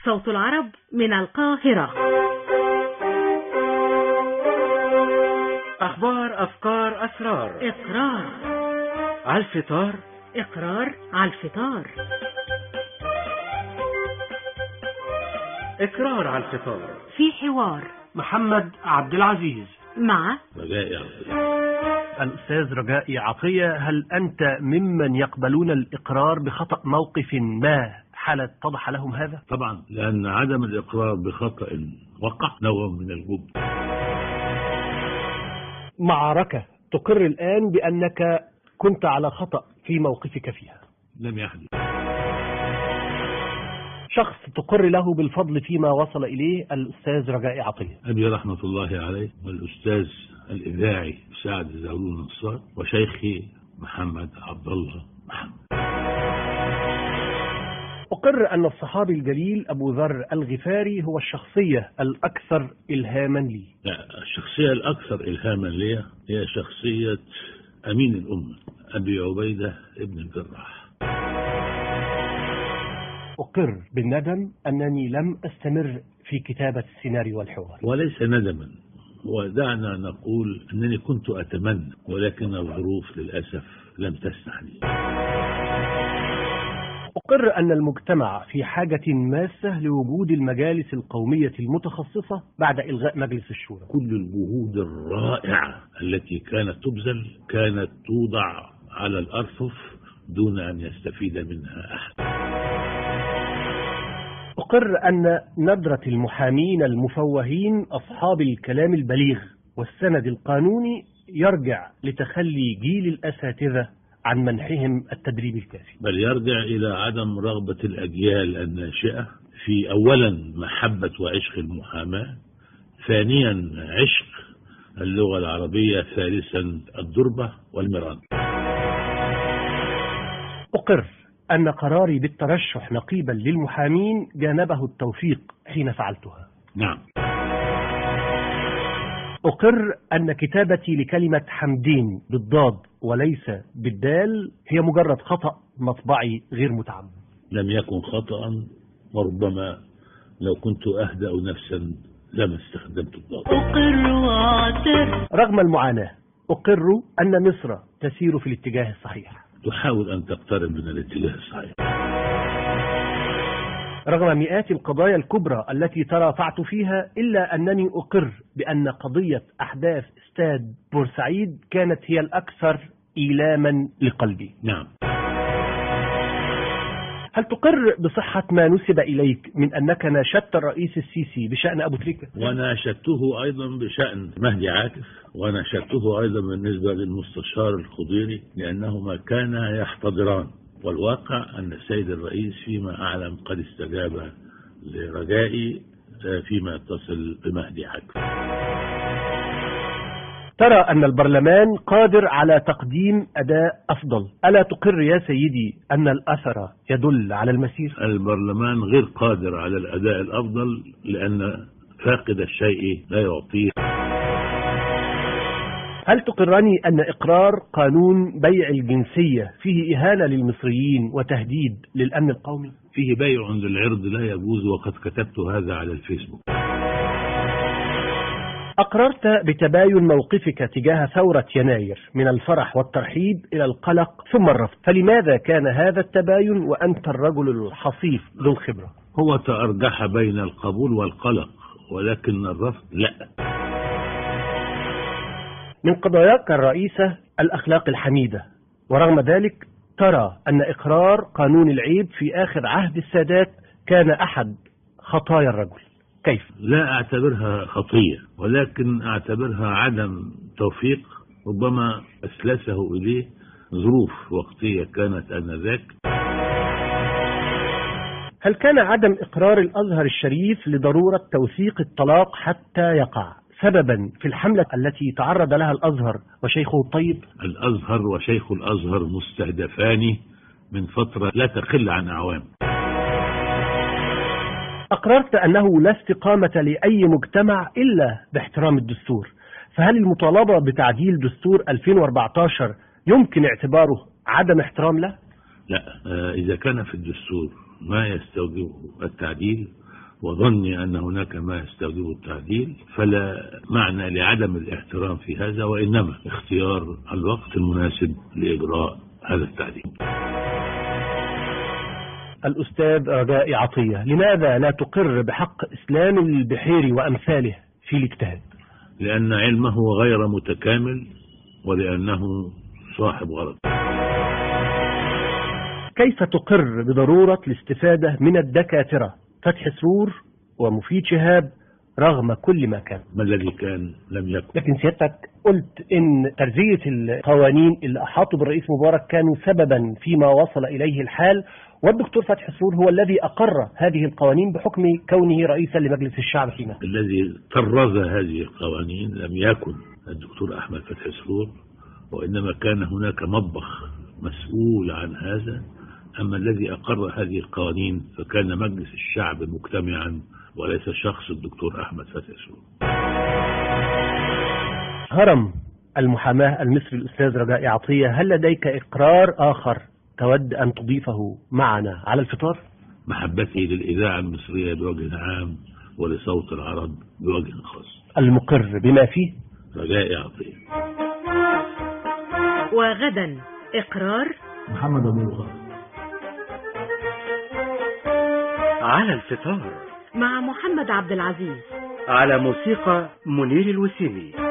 صوت العرب من القاهرة. أخبار، أفكار، أسرار. إقرار على الفطار. إقرار على الفطار. إقرار على الفطار. في حوار محمد عبد العزيز مع رجائي عطية. الأستاذ رجائي عطية، هل أنت ممن يقبلون الإقرار بخطأ موقف ما حالة اتضح لهم هذا؟ طبعا، لأن عدم الإقرار بخطأ وقع نوع من الجبن. معركة تقر الآن بأنك كنت على خطأ في موقفك فيها. لم يحدث. شخص تقر له بالفضل فيما وصل إليه الأستاذ رجائي عطية. أبي رحمة الله عليه، والأستاذ الإذاعي سعد زغلول نصار، وشيخي محمد عبد الله محمد. أقر أن الصحابي الجليل أبو ذر الغفاري هو الشخصية الأكثر إلهاما لي. لا، الشخصية الأكثر إلهاما لي هي شخصية أمين الأمة أبي عبيدة ابن الجراح. أقر بالندم أنني لم أستمر في كتابة السيناريو والحوار. وليس ندما، ودعنا نقول أنني كنت أتمنى، ولكن الظروف للأسف لم تسمح لي. أقر أن المجتمع في حاجة ماسة لوجود المجالس القومية المتخصصة بعد إلغاء مجلس الشورى. كل الجهود الرائعة التي كانت تبذل كانت توضع على الأرفف دون أن يستفيد منها أحد. أقر أن ندرة المحامين المفوهين أصحاب الكلام البليغ والسند القانوني يرجع لتخلي جيل الأساتذة عن منحهم التدريب الكافي، بل يرجع إلى عدم رغبة الأجيال الناشئة في أولا محبة وعشق المحاماة، ثانيا عشق اللغة العربية، ثالثا الدربة والمران. أقر أن قراري بالترشح نقيبا للمحامين جانبه التوفيق حين فعلتها. نعم. أقر أن كتابتي لكلمة حمدين بالضاد وليس بالدال هي مجرد خطأ مطبعي غير متعمد. لم يكن خطأ، وربما لو كنت أهدأ نفسا لما استخدمت الضاد. أقر واعترف. رغم المعاناة أقر أن مصر تسير في الاتجاه الصحيح. تحاول أن تقترب من الاتجاه الصحيح. رغم مئات القضايا الكبرى التي ترافعت فيها، إلا أنني أقر بأن قضية أحداث استاد بورسعيد كانت هي الأكثر إيلاما لقلبي. نعم. هل تقر بصحة ما نسب إليك من أنك ناشدت الرئيس السيسي بشأن أبو تريكة؟ وناشدته أيضا بشأن مهدي عاكف، وناشدته أيضا بالنسبة للمستشار الخضيري، لأنهما كانا يحتضران. والواقع أن السيد الرئيس فيما أعلم قد استجاب لرجائي فيما يتصل بمهدي عاكف. ترى أن البرلمان قادر على تقديم أداء أفضل، ألا تقر يا سيدي أن الأثر يدل على المسير؟ البرلمان غير قادر على الأداء الأفضل، لأن فاقد الشيء لا يعطيه. هل تقرني أن إقرار قانون بيع الجنسية فيه إهانة للمصريين وتهديد للأمن القومي؟ فيه بيع للعرض لا يجوز، وقد كتبت هذا على الفيسبوك. أقررت بتباين موقفك تجاه ثورة يناير من الفرح والترحيب إلى القلق ثم الرفض، فلماذا كان هذا التباين وأنت الرجل الحصيف ذو الخبرة؟ هو تأرجح بين القبول والقلق، ولكن الرفض لا. من قضاياك الرئيسة الأخلاق الحميدة، ورغم ذلك ترى أن إقرار قانون العيب في آخر عهد السادات كان أحد خطايا الرجل. كيف؟ لا أعتبرها خطية، ولكن أعتبرها عدم توفيق ربما أسلسه إليه ظروف وقتية كانت آنذاك. هل كان عدم إقرار الأزهر الشريف لضرورة توثيق الطلاق حتى يقع سببا في الحملة التي تعرض لها الأزهر وشيخه الطيب؟ الأزهر وشيخ الأزهر مستهدفان من فترة لا تقل عن أعوام. أقررت أنه لا استقامة لأي مجتمع إلا باحترام الدستور، فهل المطالبة بتعديل دستور 2014 يمكن اعتباره عدم احترام له؟ لا، إذا كان في الدستور ما يستوجبه التعديل وظني أن هناك ما يستوجب التعديل، فلا معنى لعدم الاحترام في هذا، وإنما اختيار الوقت المناسب لإجراء هذا التعديل. الأستاذ رجاء عطية، لماذا لا تقر بحق إسلام البحيري وأمثاله في الاجتهاد؟ لأن علمه غير متكامل، ولأنه صاحب غلط. كيف تقر بضرورة الاستفادة من الدكاترة فتحي سرور ومفيد شهاب رغم كل ما كان؟ ما الذي كان لم يكن. لكن سيادتك قلت إن ترزية القوانين اللي أحاطوا بالرئيس مبارك كانوا سببا فيما وصل إليه الحال، والدكتور فتحي سرور هو الذي أقر هذه القوانين بحكم كونه رئيسا لمجلس الشعب في مصر. الذي طرز هذه القوانين لم يكن الدكتور أحمد فتحي سرور، وإنما كان هناك مطبخ مسؤول عن هذا. أما الذي أقر هذه القوانين فكان مجلس الشعب مجتمعا، وليس شخص الدكتور أحمد فتحي سرور. هرم المحاماة المصري الأستاذ رجاء عطية، هل لديك إقرار آخر تود أن تضيفه معنا على الفطار؟ محبتي للإذاعة المصرية بوجه عام ولصوت العرب بوجه خاص. المقر بما فيه رجاء عطية. وغدا إقرار محمد أبو الغار. على الفطار مع محمد عبد العزيز، على موسيقى منير الوسيمي.